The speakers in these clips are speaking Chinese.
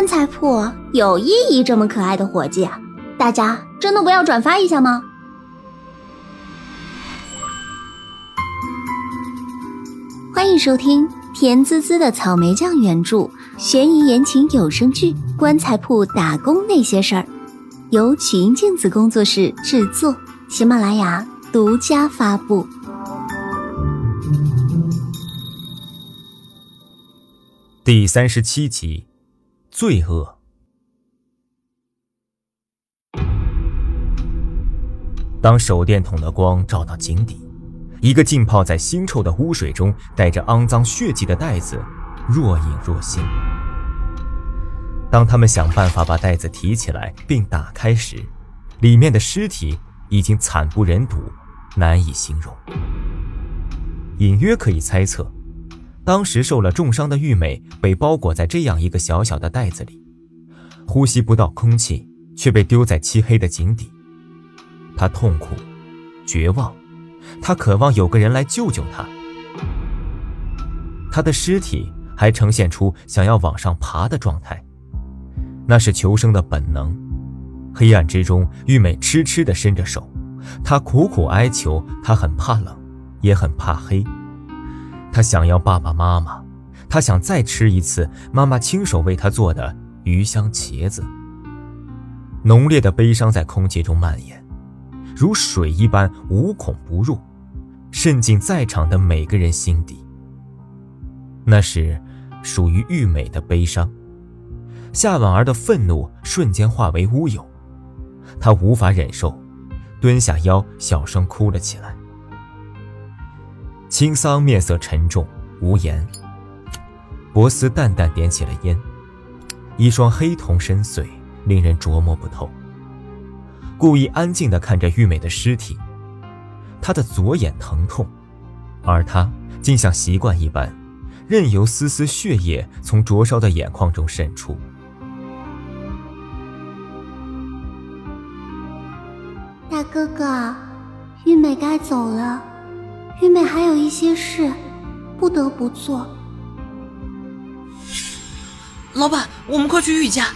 棺材铺有意义这么可爱的伙计啊，大家真的不要转发一下吗？欢迎收听甜滋滋的草莓酱原著悬疑言情有声剧《棺材铺打工那些事儿》，由曲音镜子工作室制作，喜马拉雅独家发布。 第37集，罪恶。当手电筒的光照到井底，一个浸泡在腥臭的污水中带着肮脏血迹的袋子若隐若现。当他们想办法把袋子提起来并打开时，里面的尸体已经惨不忍睹，难以形容。隐约可以猜测，当时受了重伤的玉美被包裹在这样一个小小的袋子里，呼吸不到空气，却被丢在漆黑的井底。她痛苦、绝望，她渴望有个人来救救她。她的尸体还呈现出想要往上爬的状态，那是求生的本能。黑暗之中，玉美痴痴地伸着手，她苦苦哀求，她很怕冷，也很怕黑。他想要爸爸妈妈，他想再吃一次妈妈亲手为他做的鱼香茄子。浓烈的悲伤在空气中蔓延，如水一般无孔不入，渗进在场的每个人心底。那是属于玉美的悲伤。夏婉儿的愤怒瞬间化为乌有，她无法忍受，蹲下腰小声哭了起来。青桑面色沉重无言，博斯淡淡点起了烟，一双黑瞳深邃，令人琢磨不透。故意安静地看着玉美的尸体，他的左眼疼痛，而他竟像习惯一般，任由丝丝血液从灼烧的眼眶中渗出。 大哥哥，玉美该走了，玉美还有一些事不得不做。 老板，我们快去玉家。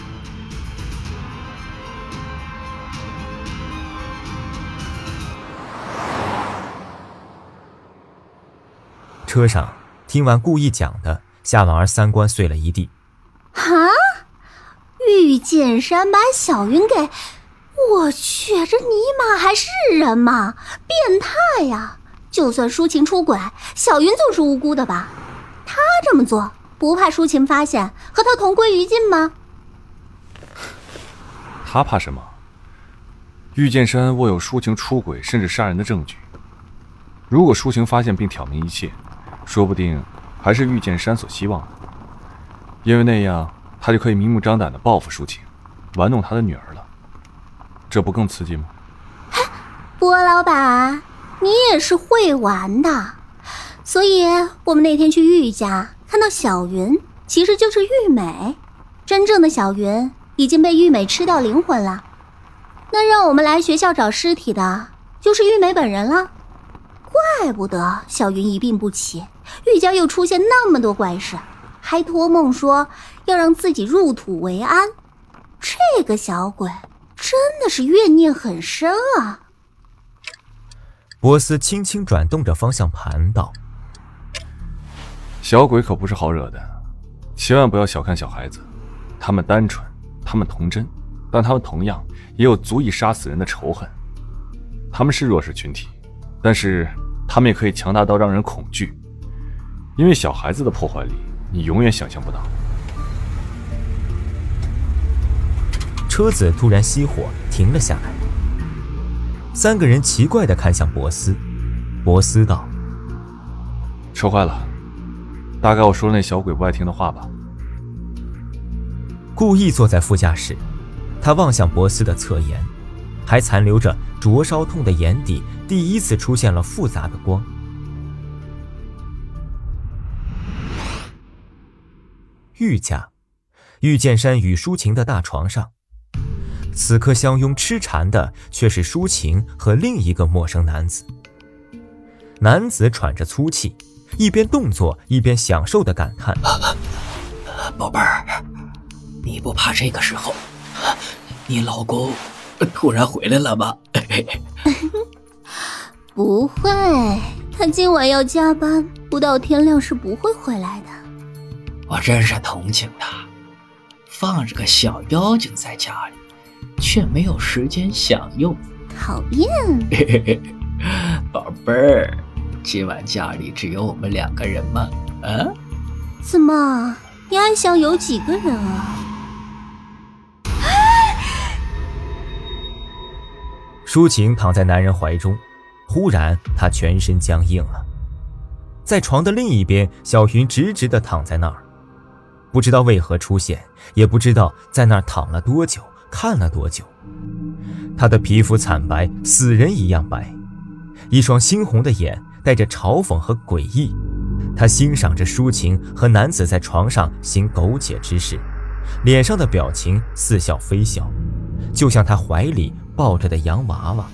车上听完故意讲的，夏婉儿三观碎了一地。 啊！玉剑山把小云给……我去，这尼玛还是人吗？变态呀！就算抒情出轨，小云总是无辜的吧？他这么做不怕抒情发现和他同归于尽吗？ 他怕什么？玉剑山握有抒情出轨甚至杀人的证据，如果抒情发现并挑明一切，说不定还是玉剑山所希望的，因为那样他就可以明目张胆地报复抒情，玩弄他的女儿了，这不更刺激吗？ 波老板，你也是会玩的。所以我们那天去玉家看到小云，其实就是玉美，真正的小云已经被玉美吃掉灵魂了。那让我们来学校找尸体的就是玉美本人了。怪不得小云一病不起，玉家又出现那么多怪事，还托梦说要让自己入土为安。这个小鬼真的是怨念很深啊。 波斯轻轻转动着方向盘道： 小鬼可不是好惹的，千万不要小看小孩子，他们单纯，他们童真，但他们同样也有足以杀死人的仇恨。他们是弱势群体，但是他们也可以强大到让人恐惧，因为小孩子的破坏力你永远想象不到。 车子突然熄火停了下来，三个人奇怪地看向博斯。博斯道： 车坏了，大概我说了那小鬼不爱听的话吧。 故意坐在副驾驶，他望向博斯的侧颜，还残留着灼烧痛的眼底第一次出现了复杂的光。玉家，玉剑山与抒情的大床上，此刻相拥痴缠的却是抒情和另一个陌生男子。男子喘着粗气，一边动作一边享受地感叹： 宝贝儿， 你不怕这个时候你老公突然回来了吗？ 不会，他今晚要加班，不到天亮是不会回来的。 我真是同情他，放着个小妖精在家里，却没有时间享用。 讨厌。 宝贝儿，今晚家里只有我们2个人吗？啊？ 怎么，你还想有几个人啊？ 抒情躺在男人怀中，忽然她全身僵硬了。在床的另一边，小云直直地躺在那儿，不知道为何出现，也不知道在那儿躺了多久，看了多久。她的皮肤惨白，死人一样白，一双猩红的眼带着嘲讽和诡异。她欣赏着抒情和男子在床上行苟且之事，脸上的表情似笑非笑，就像她怀里抱着的洋娃娃。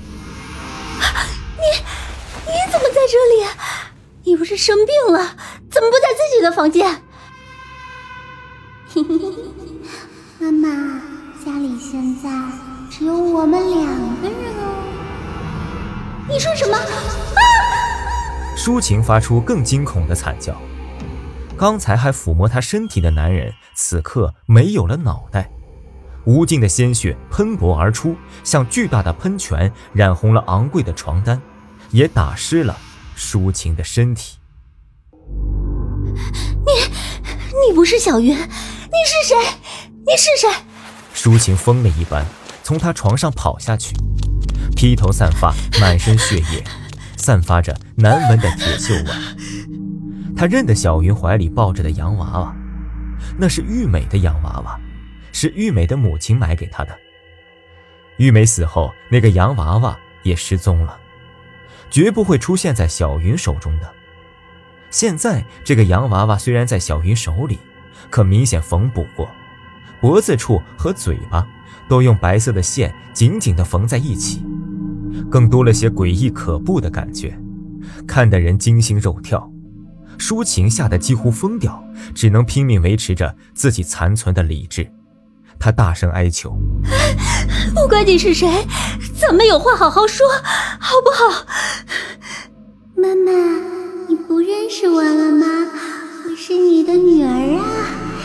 你怎么在这里？你不是生病了，怎么不在自己的房间？妈妈，家里现在只有我们2个人哦。你说什么？ 抒情发出更惊恐的惨叫。刚才还抚摸她身体的男人，此刻没有了脑袋，无尽的鲜血喷薄而出，像巨大的喷泉，染红了昂贵的床单，也打湿了抒情的身体。 你不是小云，你是谁？你是谁？ 抒情疯了一般从他床上跑下去，披头散发，满身血液，散发着难闻的铁锈味。他认得小云怀里抱着的洋娃娃，那是玉美的洋娃娃，是玉美的母亲买给她的。玉美死后，那个洋娃娃也失踪了，绝不会出现在小云手中的。现在这个洋娃娃虽然在小云手里，可明显缝补过，脖子处和嘴巴都用白色的线紧紧地缝在一起，更多了些诡异可怖的感觉，看得人惊心肉跳。抒情吓得几乎疯掉，只能拼命维持着自己残存的理智。他大声哀求： 不管你是谁，咱们有话好好说，好不好？妈妈，你不认识我了吗？我是你的女儿啊。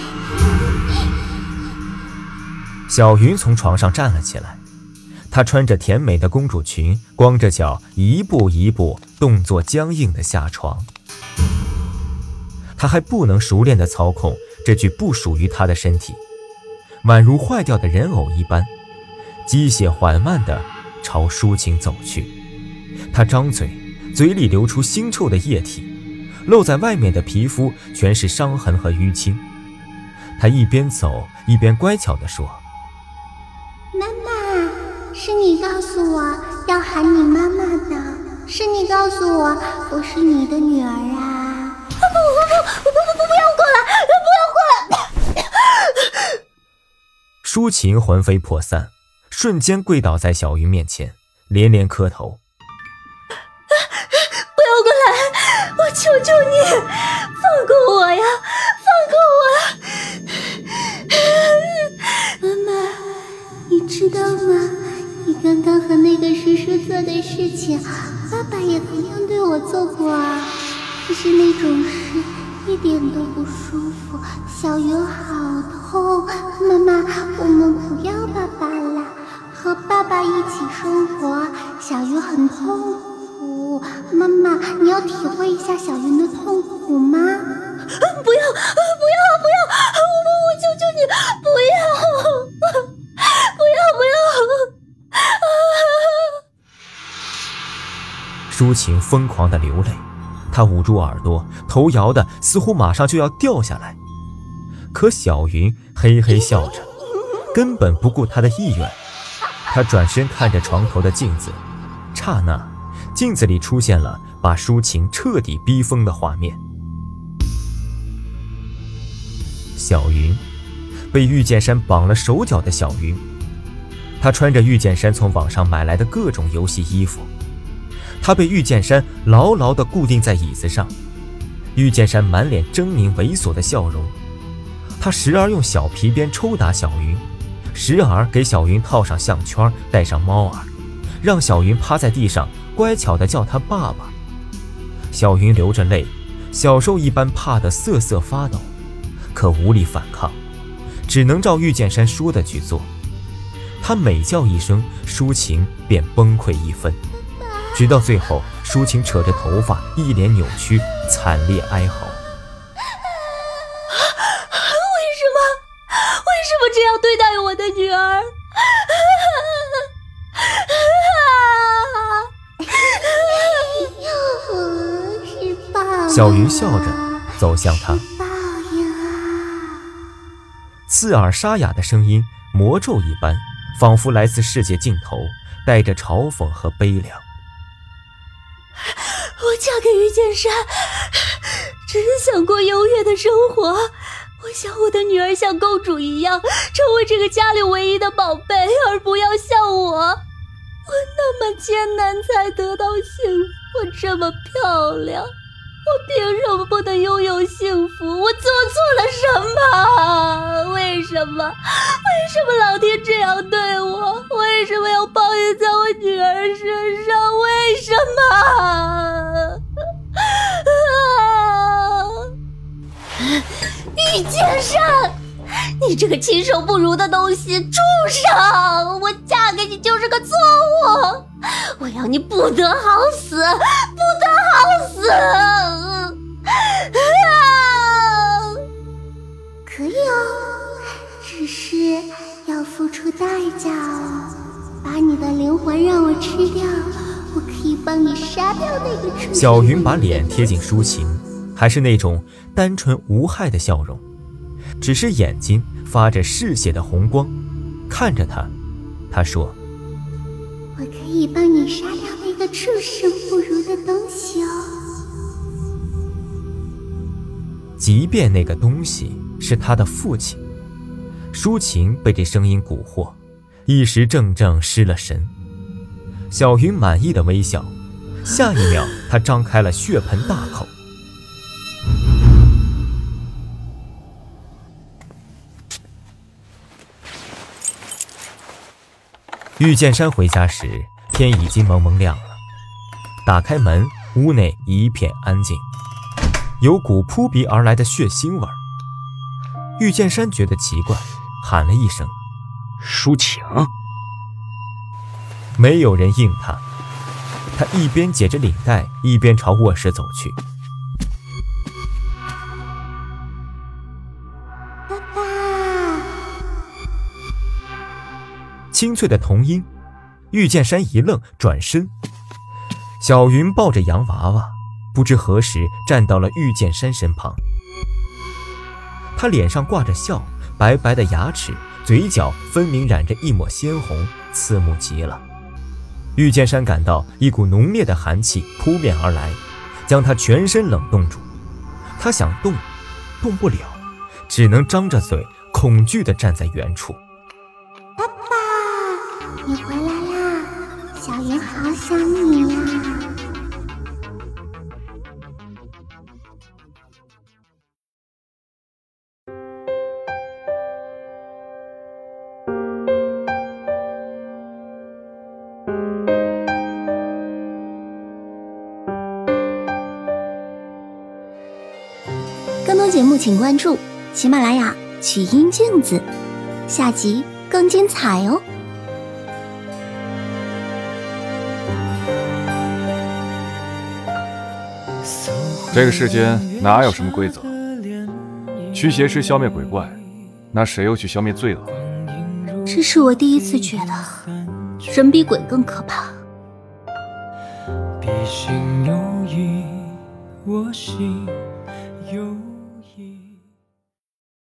小云从床上站了起来，她穿着甜美的公主裙，光着脚，一步一步，动作僵硬地下床。她还不能熟练地操控这具不属于她的身体，宛如坏掉的人偶一般，机械缓慢地朝抒情走去。她张嘴，嘴里流出腥臭的液体，露在外面的皮肤全是伤痕和淤青。她一边走一边乖巧地说： 妈妈，是你告诉我要喊你妈妈的，是你告诉我我是你的女儿啊。不要过来，不要过来。 抒情魂飞魄散，瞬间跪倒在小云面前，连连磕头： 不要过来，我求求你，放过我呀，放过我。妈妈，你知道吗？你刚刚和那个叔叔做的事情，爸爸也同样对我做过啊。可是那种事一点都不舒服，小云好痛。妈妈，我们不要爸爸了，和爸爸一起生活，小云很痛苦。妈妈，你要体会一下小云的痛苦吗？不要，我求求你，不要。 抒情疯狂地流泪，她捂住耳朵，头摇得似乎马上就要掉下来。可小云嘿嘿笑着，根本不顾她的意愿。她转身看着床头的镜子，刹那，镜子里出现了把抒情彻底逼疯的画面。小云，被玉剑山绑了手脚的小云，她穿着玉剑山从网上买来的各种游戏衣服，她被玉剑山牢牢地固定在椅子上。玉剑山满脸狰狞猥琐的笑容， 他时而用小皮鞭抽打小云，时而给小云套上项圈，戴上猫耳，让小云趴在地上乖巧地叫他爸爸。小云流着泪，小兽一般怕得瑟瑟发抖，可无力反抗，只能照玉剑山说的去做。他每叫一声，抒情便崩溃一分，直到最后，抒情扯着头发，一脸扭曲，惨烈哀嚎。 为什么这样对待我的女儿？是爸爸。 小云笑着走向他，刺耳沙哑的声音魔咒一般，仿佛来自世界尽头，带着嘲讽和悲凉。 我嫁给于剑山，只是想过优越的生活。我想我的女儿像公主一样，成为这个家里唯一的宝贝，而不要像我。我那么艰难才得到幸福，我这么漂亮，我凭什么不能拥有幸福？我做错了什么？为什么老天这样对我？为什么要报应在我女儿身上？为什么？玉剑山，你这个禽兽不如的东西，畜生！我嫁给你就是个错误，我要你不得好死，不得好死！可以哦，只是要付出代价哦。把你的灵魂让我吃掉，我可以帮你杀掉那个畜生。 小云把脸贴近抒情，还是那种单纯无害的笑容，只是眼睛发着嗜血的红光，看着他，他说：“ 我可以帮你杀掉那个畜生不如的东西哦。” 即便那个东西是他的父亲。抒情被这声音蛊惑，一时怔失了神。小云满意的微笑，下一秒她张开了血盆大口。玉剑山回家时，天已经蒙蒙亮了。打开门，屋内一片安静，有股扑鼻而来的血腥味儿。玉剑山觉得奇怪，喊了一声：“ 抒情。” 没有人应他。他一边解着领带，一边朝卧室走去。 爸爸， 清脆的童音。玉剑山一愣，转身。小云抱着洋娃娃，不知何时站到了玉剑山身旁。他脸上挂着笑，白白的牙齿，嘴角分明染着一抹鲜红，刺目极了。玉剑山感到一股浓烈的寒气扑面而来，将他全身冷冻住。他想动，动不了，只能张着嘴，恐惧地站在原处。 爸爸，你回来啦！小云好想你呀。更多节目请关注喜马拉雅曲音镜子，下集更精彩哦。 这个世间哪有什么规则？驱邪师消灭鬼怪，那谁又去消灭罪恶？ 这是我第一次觉得人比鬼更可怕。 笔心有意，我心有